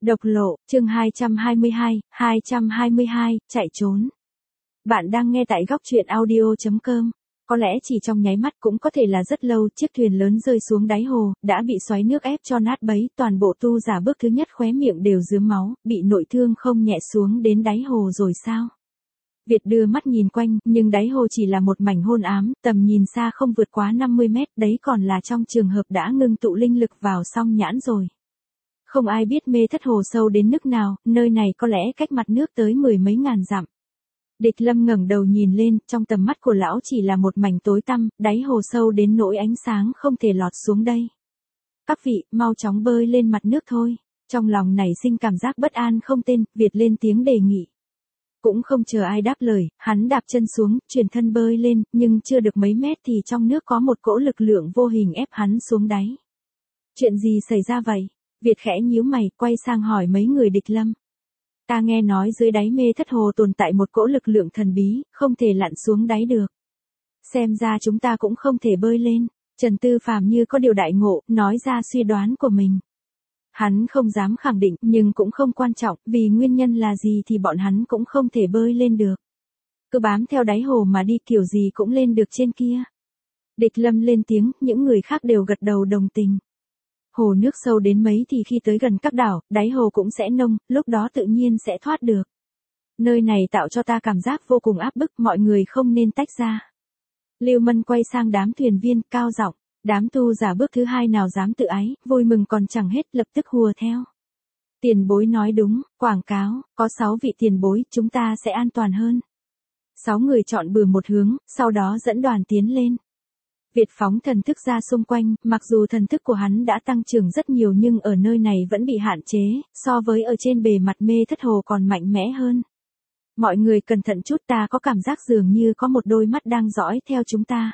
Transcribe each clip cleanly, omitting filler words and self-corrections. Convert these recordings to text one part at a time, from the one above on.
Độc lộ, chương 222, chạy trốn. Bạn đang nghe tại góc truyện audio.com. Có lẽ chỉ trong nháy mắt cũng có thể là rất lâu, chiếc thuyền lớn rơi xuống đáy hồ, đã bị xoáy nước ép cho nát bấy, toàn bộ tu giả bước thứ nhất khóe miệng đều rướm máu, bị nội thương không nhẹ xuống đến đáy hồ rồi sao? Việt đưa mắt nhìn quanh, nhưng đáy hồ chỉ là một mảnh hôn ám, tầm nhìn xa không vượt quá 50 mét, đấy còn là trong trường hợp đã ngưng tụ linh lực vào song nhãn rồi. Không ai biết mê thất hồ sâu đến nước nào, nơi này có lẽ cách mặt nước tới 10 mấy ngàn dặm. Địch Lâm ngẩng đầu nhìn lên, trong tầm mắt của lão chỉ là một mảnh tối tăm, đáy hồ sâu đến nỗi ánh sáng không thể lọt xuống đây. Các vị, mau chóng bơi lên mặt nước thôi. Trong lòng nảy sinh cảm giác bất an không tên, Việt lên tiếng đề nghị. Cũng không chờ ai đáp lời, hắn đạp chân xuống, chuyển thân bơi lên, nhưng chưa được mấy mét thì trong nước có một cỗ lực lượng vô hình ép hắn xuống đáy. Chuyện gì xảy ra vậy? Việt khẽ nhíu mày, quay sang hỏi mấy người Địch Lâm. Ta nghe nói dưới đáy mê thất hồ tồn tại một cỗ lực lượng thần bí, không thể lặn xuống đáy được. Xem ra chúng ta cũng không thể bơi lên. Trần Tư Phàm như có điều đại ngộ, nói ra suy đoán của mình. Hắn không dám khẳng định, nhưng cũng không quan trọng, vì nguyên nhân là gì thì bọn hắn cũng không thể bơi lên được. Cứ bám theo đáy hồ mà đi kiểu gì cũng lên được trên kia. Địch Lâm lên tiếng, những người khác đều gật đầu đồng tình. Hồ nước sâu đến mấy thì khi tới gần các đảo, đáy hồ cũng sẽ nông, lúc đó tự nhiên sẽ thoát được. Nơi này tạo cho ta cảm giác vô cùng áp bức, mọi người không nên tách ra. Lưu Mân quay sang đám thuyền viên, cao giọng, đám tu giả bước thứ hai nào dám tự ái, vui mừng còn chẳng hết, lập tức hùa theo. Tiền bối nói đúng, quảng cáo, có 6 vị tiền bối, chúng ta sẽ an toàn hơn. 6 người chọn bừa một hướng, sau đó dẫn đoàn tiến lên. Việt phóng thần thức ra xung quanh, mặc dù thần thức của hắn đã tăng trưởng rất nhiều nhưng ở nơi này vẫn bị hạn chế, so với ở trên bề mặt mê thất hồ còn mạnh mẽ hơn. Mọi người cẩn thận chút, ta có cảm giác dường như có một đôi mắt đang dõi theo chúng ta.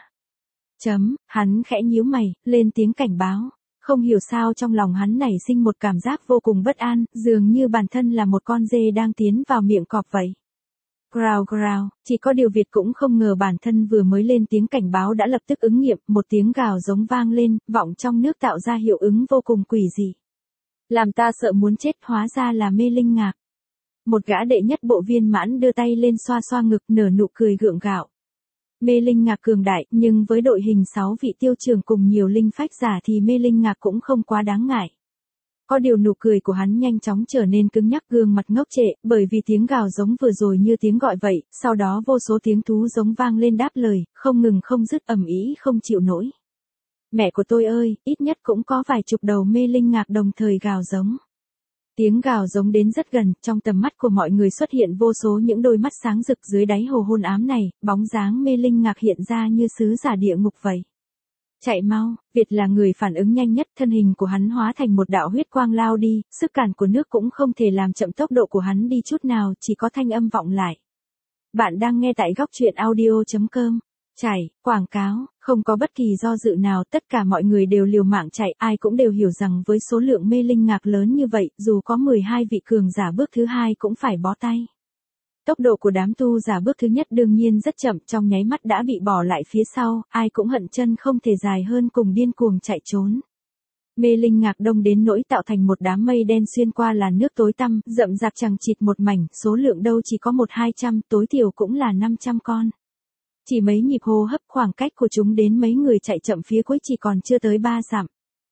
Hắn khẽ nhíu mày, lên tiếng cảnh báo. Không hiểu sao trong lòng hắn nảy sinh một cảm giác vô cùng bất an, dường như bản thân là một con dê đang tiến vào miệng cọp vậy. Growl growl, chỉ có điều Việt cũng không ngờ bản thân vừa mới lên tiếng cảnh báo đã lập tức ứng nghiệm, một tiếng gào giống vang lên, vọng trong nước tạo ra hiệu ứng vô cùng quỷ dị. Làm ta sợ muốn chết, hóa ra là Mê Linh Ngạc. Một gã đệ nhất bộ viên mãn đưa tay lên xoa xoa ngực, nở nụ cười gượng gạo. Mê Linh Ngạc cường đại, nhưng với đội hình 6 vị tiêu trường cùng nhiều linh phách giả thì Mê Linh Ngạc cũng không quá đáng ngại. Có điều nụ cười của hắn nhanh chóng trở nên cứng nhắc, gương mặt ngốc trệ, bởi vì tiếng gào giống vừa rồi như tiếng gọi vậy, sau đó vô số tiếng thú giống vang lên đáp lời, không ngừng không dứt, ầm ĩ không chịu nổi. Mẹ của tôi ơi, ít nhất cũng có vài chục đầu Mê Linh Ngạc đồng thời gào giống. Tiếng gào giống đến rất gần, trong tầm mắt của mọi người xuất hiện vô số những đôi mắt sáng rực dưới đáy hồ hôn ám này, bóng dáng Mê Linh Ngạc hiện ra như sứ giả địa ngục vậy. Chạy mau, Việt là người phản ứng nhanh nhất, thân hình của hắn hóa thành một đạo huyết quang lao đi, sức cản của nước cũng không thể làm chậm tốc độ của hắn đi chút nào, chỉ có thanh âm vọng lại. Bạn đang nghe tại góc truyện audio.com. Chạy, quảng cáo, không có bất kỳ do dự nào, tất cả mọi người đều liều mạng chạy, ai cũng đều hiểu rằng với số lượng Mê Linh Ngạc lớn như vậy, dù có 12 vị cường giả bước thứ hai cũng phải bó tay. Tốc độ của đám tu giả bước thứ nhất đương nhiên rất chậm, trong nháy mắt đã bị bỏ lại phía sau, ai cũng hận chân không thể dài hơn cùng điên cuồng chạy trốn. Mê Linh Ngạc đông đến nỗi tạo thành một đám mây đen xuyên qua làn nước tối tăm, rậm rạp chằng chịt một mảnh, số lượng đâu chỉ có 1-200, tối thiểu cũng là 500 con. Chỉ mấy nhịp hô hấp, khoảng cách của chúng đến mấy người chạy chậm phía cuối chỉ còn chưa tới 3 dặm.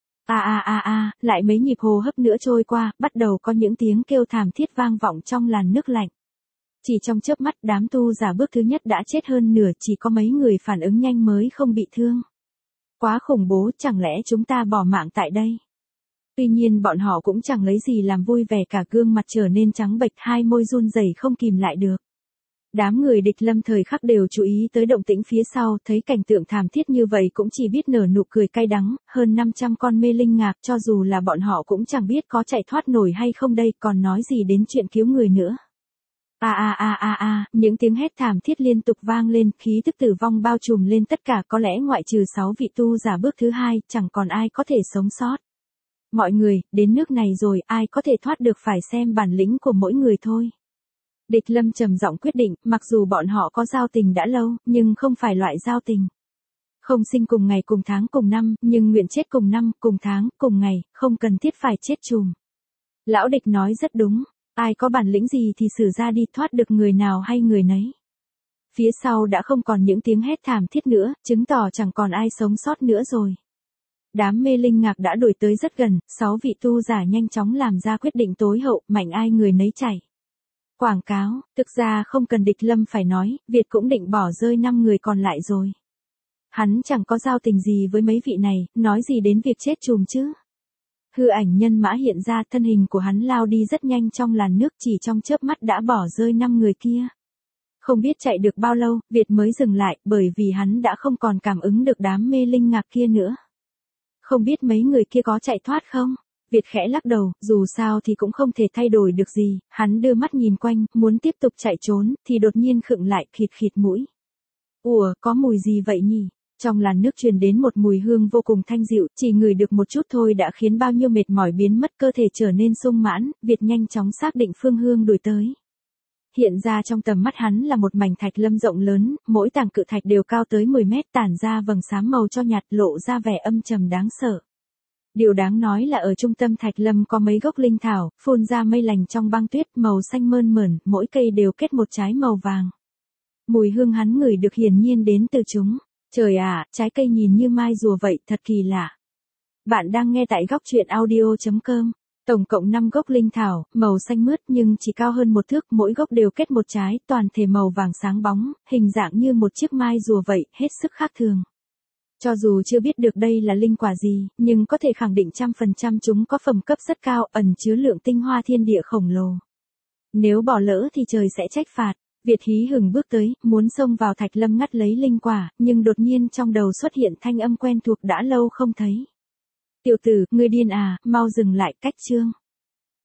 Lại mấy nhịp hô hấp nữa trôi qua, bắt đầu có những tiếng kêu thảm thiết vang vọng trong làn nước lạnh. Chỉ trong chớp mắt, đám tu giả bước thứ nhất đã chết hơn nửa, chỉ có mấy người phản ứng nhanh mới không bị thương. Quá khủng bố, chẳng lẽ chúng ta bỏ mạng tại đây? Tuy nhiên bọn họ cũng chẳng lấy gì làm vui vẻ cả, gương mặt trở nên trắng bệch, hai môi run rẩy không kìm lại được. Đám người Địch Lâm thời khắc đều chú ý tới động tĩnh phía sau, thấy cảnh tượng thảm thiết như vậy cũng chỉ biết nở nụ cười cay đắng, hơn 500 con Mê Linh Ngạc, cho dù là bọn họ cũng chẳng biết có chạy thoát nổi hay không đây, còn nói gì đến chuyện cứu người nữa. Những tiếng hét thảm thiết liên tục vang lên, khí tức tử vong bao trùm lên tất cả, có lẽ ngoại trừ 6 vị tu giả bước thứ hai, chẳng còn ai có thể sống sót. Mọi người, đến nước này rồi, ai có thể thoát được phải xem bản lĩnh của mỗi người thôi. Địch Lâm trầm giọng quyết định, mặc dù bọn họ có giao tình đã lâu, nhưng không phải loại giao tình. Không sinh cùng ngày cùng tháng cùng năm, nhưng nguyện chết cùng năm, cùng tháng, cùng ngày, không cần thiết phải chết chùm. Lão địch nói rất đúng, ai có bản lĩnh gì thì xử ra đi, thoát được người nào hay người nấy. Phía sau đã không còn những tiếng hét thảm thiết nữa, chứng tỏ chẳng còn ai sống sót nữa rồi. Đám mê linh ngạc đã đuổi tới rất gần, 6 vị tu giả nhanh chóng làm ra quyết định tối hậu, mạnh ai người nấy chạy. Quảng cáo, thực ra không cần Địch Lâm phải nói, Việt cũng định bỏ rơi 5 người còn lại rồi. Hắn chẳng có giao tình gì với mấy vị này, nói gì đến việc chết chùm chứ. Hư ảnh nhân mã hiện ra, thân hình của hắn lao đi rất nhanh trong làn nước, chỉ trong chớp mắt đã bỏ rơi 5 người kia. Không biết chạy được bao lâu, Việt mới dừng lại, bởi vì hắn đã không còn cảm ứng được đám mê linh ngạc kia nữa. Không biết mấy người kia có chạy thoát không? Việt khẽ lắc đầu, dù sao thì cũng không thể thay đổi được gì, hắn đưa mắt nhìn quanh, muốn tiếp tục chạy trốn, thì đột nhiên khựng lại, khịt khịt mũi. Ủa, có mùi gì vậy nhỉ? Trong làn nước truyền đến một mùi hương vô cùng thanh dịu, chỉ ngửi được một chút thôi đã khiến bao nhiêu mệt mỏi biến mất, cơ thể trở nên sung mãn, Việt nhanh chóng xác định phương hương đuổi tới. Hiện ra trong tầm mắt hắn là một mảnh thạch lâm rộng lớn, mỗi tảng cự thạch đều cao tới 10 mét, tản ra vầng xám màu cho nhạt, lộ ra vẻ âm trầm đáng sợ. Điều đáng nói là ở trung tâm thạch lâm có mấy gốc linh thảo, phun ra mây lành trong băng tuyết, màu xanh mơn mởn, mỗi cây đều kết một trái màu vàng. Mùi hương hắn ngửi được hiển nhiên đến từ chúng. Trời ạ, trái cây nhìn như mai rùa vậy, thật kỳ lạ. Bạn đang nghe tại góc truyện audio.com. Tổng cộng 5 gốc linh thảo, màu xanh mướt nhưng chỉ cao hơn một thước, mỗi gốc đều kết một trái, toàn thể màu vàng sáng bóng, hình dạng như một chiếc mai rùa vậy, hết sức khác thường. Cho dù chưa biết được đây là linh quả gì, nhưng có thể khẳng định 100% chúng có phẩm cấp rất cao, ẩn chứa lượng tinh hoa thiên địa khổng lồ. Nếu bỏ lỡ thì trời sẽ trách phạt. Việt hí hửng bước tới, muốn xông vào thạch lâm ngắt lấy linh quả, nhưng đột nhiên trong đầu xuất hiện thanh âm quen thuộc đã lâu không thấy. Tiểu tử, ngươi điên à, mau dừng lại, cách chương.